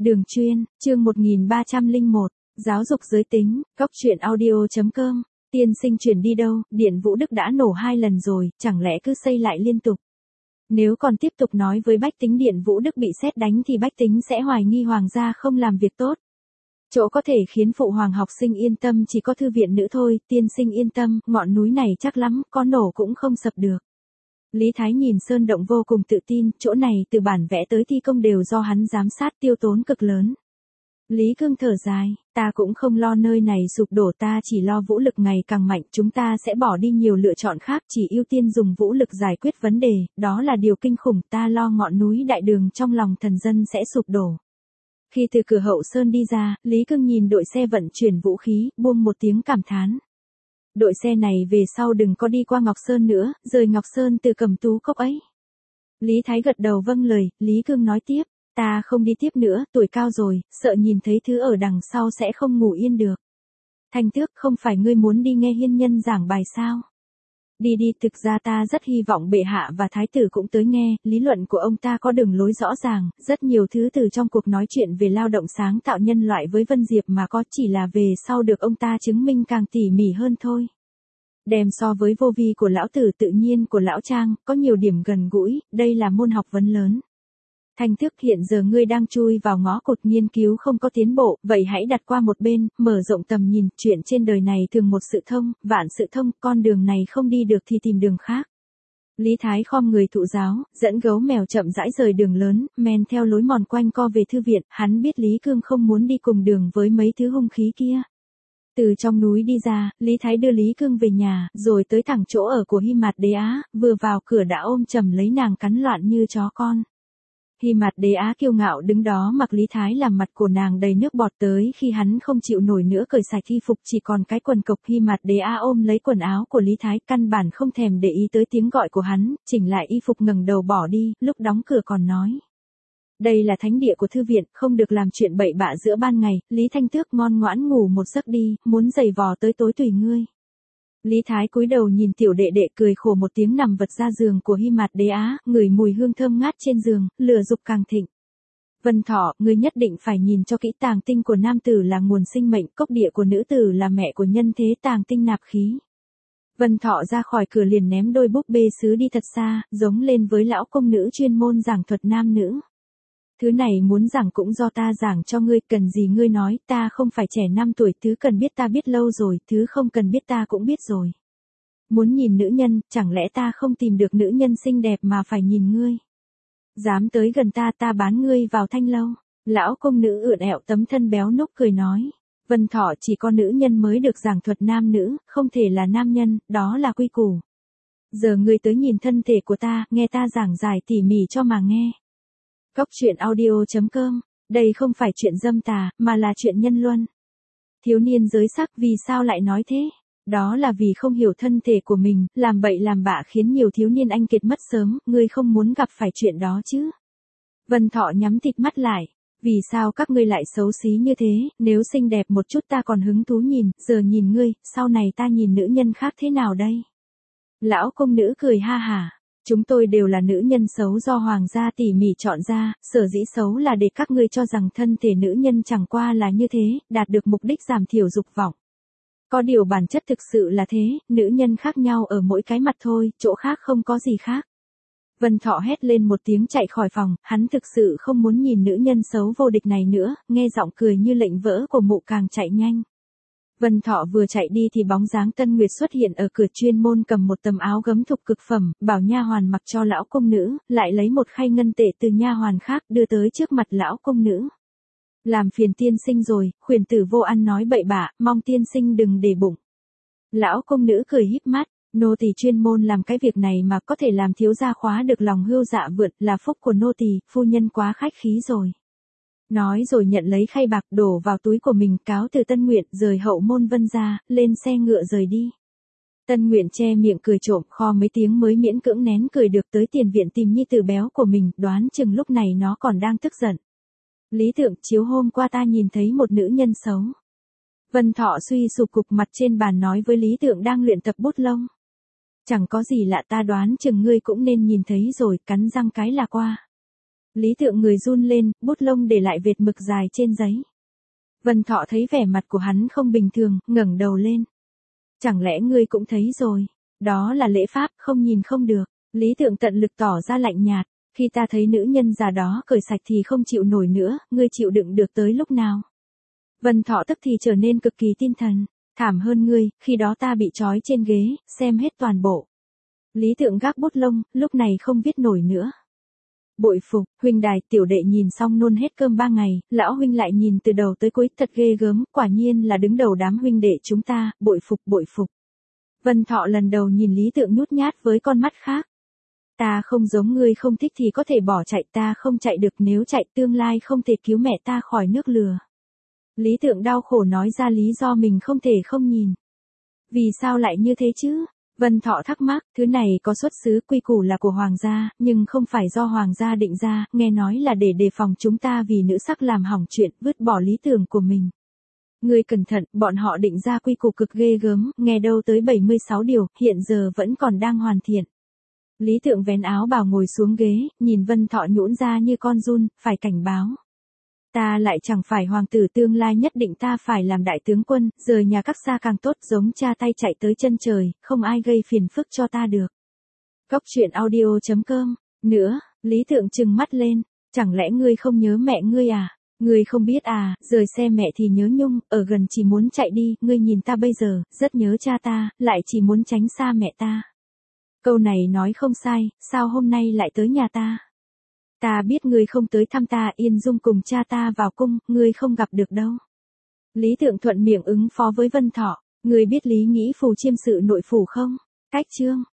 Đường chuyên, chương 1301, giáo dục giới tính, góc truyện audio.com, tiên sinh chuyển đi đâu, Điện Vũ Đức đã nổ 2 lần rồi, chẳng lẽ cứ xây lại liên tục. Nếu còn tiếp tục nói với bách tính Điện Vũ Đức bị sét đánh thì bách tính sẽ hoài nghi hoàng gia không làm việc tốt. Chỗ có thể khiến phụ hoàng học sinh yên tâm chỉ có thư viện nữ thôi, tiên sinh yên tâm, ngọn núi này chắc lắm, có nổ cũng không sập được. Lý Thái nhìn sơn động vô cùng tự tin, chỗ này từ bản vẽ tới thi công đều do hắn giám sát tiêu tốn cực lớn. Lý Cương thở dài, ta cũng không lo nơi này sụp đổ, ta chỉ lo vũ lực ngày càng mạnh, chúng ta sẽ bỏ đi nhiều lựa chọn khác, chỉ ưu tiên dùng vũ lực giải quyết vấn đề, đó là điều kinh khủng, ta lo ngọn núi đại đường trong lòng thần dân sẽ sụp đổ. Khi từ cửa hậu sơn đi ra, Lý Cương nhìn đội xe vận chuyển vũ khí, buông một tiếng cảm thán. Đội xe này về sau đừng có đi qua Ngọc Sơn nữa, rời Ngọc Sơn từ Cẩm Tú Cốc ấy. Lý Thái gật đầu vâng lời, Lý Cương nói tiếp, ta không đi tiếp nữa, tuổi cao rồi, sợ nhìn thấy thứ ở đằng sau sẽ không ngủ yên được. Thanh Tước, không phải ngươi muốn đi nghe hiên nhân giảng bài sao? Đi đi, thực ra ta rất hy vọng bệ hạ và thái tử cũng tới nghe, lý luận của ông ta có đường lối rõ ràng, rất nhiều thứ từ trong cuộc nói chuyện về lao động sáng tạo nhân loại với Vân Diệp mà có, chỉ là về sau được ông ta chứng minh càng tỉ mỉ hơn thôi. Đem so với vô vi của lão tử tự nhiên của lão Trang, có nhiều điểm gần gũi, đây là môn học vấn lớn. Thanh Tước, hiện giờ ngươi đang chui vào ngõ cụt nghiên cứu không có tiến bộ, vậy hãy đặt qua một bên, mở rộng tầm nhìn, chuyện trên đời này thường một sự thông, vạn sự thông, con đường này không đi được thì tìm đường khác. Lý Thái khom người thụ giáo, dẫn gấu mèo chậm rãi rời đường lớn, men theo lối mòn quanh co về thư viện, hắn biết Lý Cương không muốn đi cùng đường với mấy thứ hung khí kia. Từ trong núi đi ra, Lý Thái đưa Lý Cương về nhà, rồi tới thẳng chỗ ở của Hy Mạt Đế Á, vừa vào cửa đã ôm chầm lấy nàng cắn loạn như chó con. Hy Mạt Đế Á kiêu ngạo đứng đó mặc Lý Thái làm mặt của nàng đầy nước bọt, tới khi hắn không chịu nổi nữa cởi sạch y phục chỉ còn cái quần cộc. Hy Mạt Đế Á ôm lấy quần áo của Lý Thái, căn bản không thèm để ý tới tiếng gọi của hắn, chỉnh lại y phục ngẩng đầu bỏ đi, lúc đóng cửa còn nói. Đây là thánh địa của thư viện, không được làm chuyện bậy bạ giữa ban ngày, Lý Thanh Tước ngoan ngoãn ngủ một giấc đi, muốn giày vò tới tối tùy ngươi. Lý Thái cúi đầu nhìn tiểu đệ đệ cười khổ một tiếng nằm vật ra giường của Hy Mạt Đế Á, ngửi mùi hương thơm ngát trên giường, lửa dục càng thịnh. Vân Thọ, ngươi nhất định phải nhìn cho kỹ, tàng tinh của nam tử là nguồn sinh mệnh, cốc địa của nữ tử là mẹ của nhân thế, tàng tinh nạp khí. Vân Thọ ra khỏi cửa liền ném đôi búp bê sứ đi thật xa, giống lên với lão công nữ chuyên môn giảng thuật nam nữ. Thứ này muốn giảng cũng do ta giảng cho ngươi, cần gì ngươi nói, ta không phải trẻ 5 tuổi, thứ cần biết ta biết lâu rồi, thứ không cần biết ta cũng biết rồi. Muốn nhìn nữ nhân, chẳng lẽ ta không tìm được nữ nhân xinh đẹp mà phải nhìn ngươi. Dám tới gần ta, ta bán ngươi vào thanh lâu. Lão công nữ ưỡn ẹo tấm thân béo núc cười nói. Vân Thọ, chỉ có nữ nhân mới được giảng thuật nam nữ, không thể là nam nhân, đó là quy củ. Giờ ngươi tới nhìn thân thể của ta, nghe ta giảng giải tỉ mỉ cho mà nghe. Góc truyện audio.com, đây không phải chuyện dâm tà, mà là chuyện nhân luân. Thiếu niên giới sắc, vì sao lại nói thế? Đó là vì không hiểu thân thể của mình, làm bậy làm bạ khiến nhiều thiếu niên anh kiệt mất sớm, ngươi không muốn gặp phải chuyện đó chứ. Vân Thọ nhắm thịt mắt lại, vì sao các ngươi lại xấu xí như thế, nếu xinh đẹp một chút ta còn hứng thú nhìn, giờ nhìn ngươi, sau này ta nhìn nữ nhân khác thế nào đây? Lão công nữ cười ha hả. Chúng tôi đều là nữ nhân xấu do hoàng gia tỉ mỉ chọn ra, sở dĩ xấu là để các ngươi cho rằng thân thể nữ nhân chẳng qua là như thế, đạt được mục đích giảm thiểu dục vọng. Có điều bản chất thực sự là thế, nữ nhân khác nhau ở mỗi cái mặt thôi, chỗ khác không có gì khác. Vân Thọ hét lên một tiếng chạy khỏi phòng, hắn thực sự không muốn nhìn nữ nhân xấu vô địch này nữa, nghe giọng cười như lệnh vỡ của mụ càng chạy nhanh. Vân Thọ vừa chạy đi thì bóng dáng Tân Nguyệt xuất hiện ở cửa, chuyên môn cầm một tấm áo gấm thục cực phẩm, bảo nha hoàn mặc cho lão công nữ, lại lấy một khay ngân tệ từ nha hoàn khác đưa tới trước mặt lão công nữ. Làm phiền tiên sinh rồi, khuyển tử vô ăn nói bậy bạ, mong tiên sinh đừng để bụng. Lão công nữ cười híp mắt, nô tỳ chuyên môn làm cái việc này mà có thể làm thiếu gia khóa được lòng hươu dạ vượn, là phúc của nô tỳ, phu nhân quá khách khí rồi. Nói rồi nhận lấy khay bạc đổ vào túi của mình, cáo từ Tân Nguyện, rời hậu môn Vân ra, lên xe ngựa rời đi. Tân Nguyện che miệng cười trộm, kho mấy tiếng mới miễn cưỡng nén cười được tới tiền viện tìm nhi tử béo của mình, đoán chừng lúc này nó còn đang tức giận. Lý Thượng, chiếu hôm qua ta nhìn thấy một nữ nhân xấu. Vân Thọ suy sụp cục mặt trên bàn nói với Lý Thượng đang luyện tập bút lông. Chẳng có gì lạ, ta đoán chừng ngươi cũng nên nhìn thấy rồi, cắn răng cái là qua. Lý Tượng người run lên, bút lông để lại vệt mực dài trên giấy. Vân Thọ thấy vẻ mặt của hắn không bình thường, ngẩng đầu lên. Chẳng lẽ ngươi cũng thấy rồi? Đó là lễ pháp, không nhìn không được. Lý Tượng tận lực tỏ ra lạnh nhạt. Khi ta thấy nữ nhân già đó cởi sạch thì không chịu nổi nữa, ngươi chịu đựng được tới lúc nào? Vân Thọ tức thì trở nên cực kỳ tinh thần. Thảm hơn ngươi, khi đó ta bị trói trên ghế, xem hết toàn bộ. Lý Tượng gác bút lông, lúc này không viết nổi nữa. Bội phục, huynh đài, tiểu đệ nhìn xong nôn hết cơm 3 ngày, lão huynh lại nhìn từ đầu tới cuối, thật ghê gớm, quả nhiên là đứng đầu đám huynh đệ chúng ta, bội phục bội phục. Vân Thọ lần đầu nhìn Lý Tượng nhút nhát với con mắt khác. Ta không giống ngươi, không thích thì có thể bỏ chạy, ta không chạy được, nếu chạy tương lai không thể cứu mẹ ta khỏi nước lừa. Lý Tượng đau khổ nói ra lý do mình không thể không nhìn. Vì sao lại như thế chứ? Vân Thọ thắc mắc, thứ này có xuất xứ, quy củ là của hoàng gia, nhưng không phải do hoàng gia định ra, nghe nói là để đề phòng chúng ta vì nữ sắc làm hỏng chuyện, vứt bỏ lý tưởng của mình. Ngươi cẩn thận, bọn họ định ra quy củ cực ghê gớm, nghe đâu tới 76 điều, hiện giờ vẫn còn đang hoàn thiện. Lý Tượng vén áo bào ngồi xuống ghế, nhìn Vân Thọ nhũn ra như con giun, phải cảnh báo. Ta lại chẳng phải hoàng tử, tương lai nhất định ta phải làm đại tướng quân, rời nhà các xa càng tốt, giống cha tay chạy tới chân trời, không ai gây phiền phức cho ta được. Góc truyện audio.com. Nữa, Lý Tượng trừng mắt lên, chẳng lẽ ngươi không nhớ mẹ ngươi à? Ngươi không biết à, rời xe mẹ thì nhớ nhung, ở gần chỉ muốn chạy đi, ngươi nhìn ta bây giờ, rất nhớ cha ta, lại chỉ muốn tránh xa mẹ ta. Câu này nói không sai, sao hôm nay lại tới nhà ta? Ta biết ngươi không tới thăm ta, Yên Dung cùng cha ta vào cung, ngươi không gặp được đâu. Lý Tượng thuận miệng ứng phó với Vân Thọ, ngươi biết Lý Nghĩ Phù chiêm sự nội phủ không? Cách chương.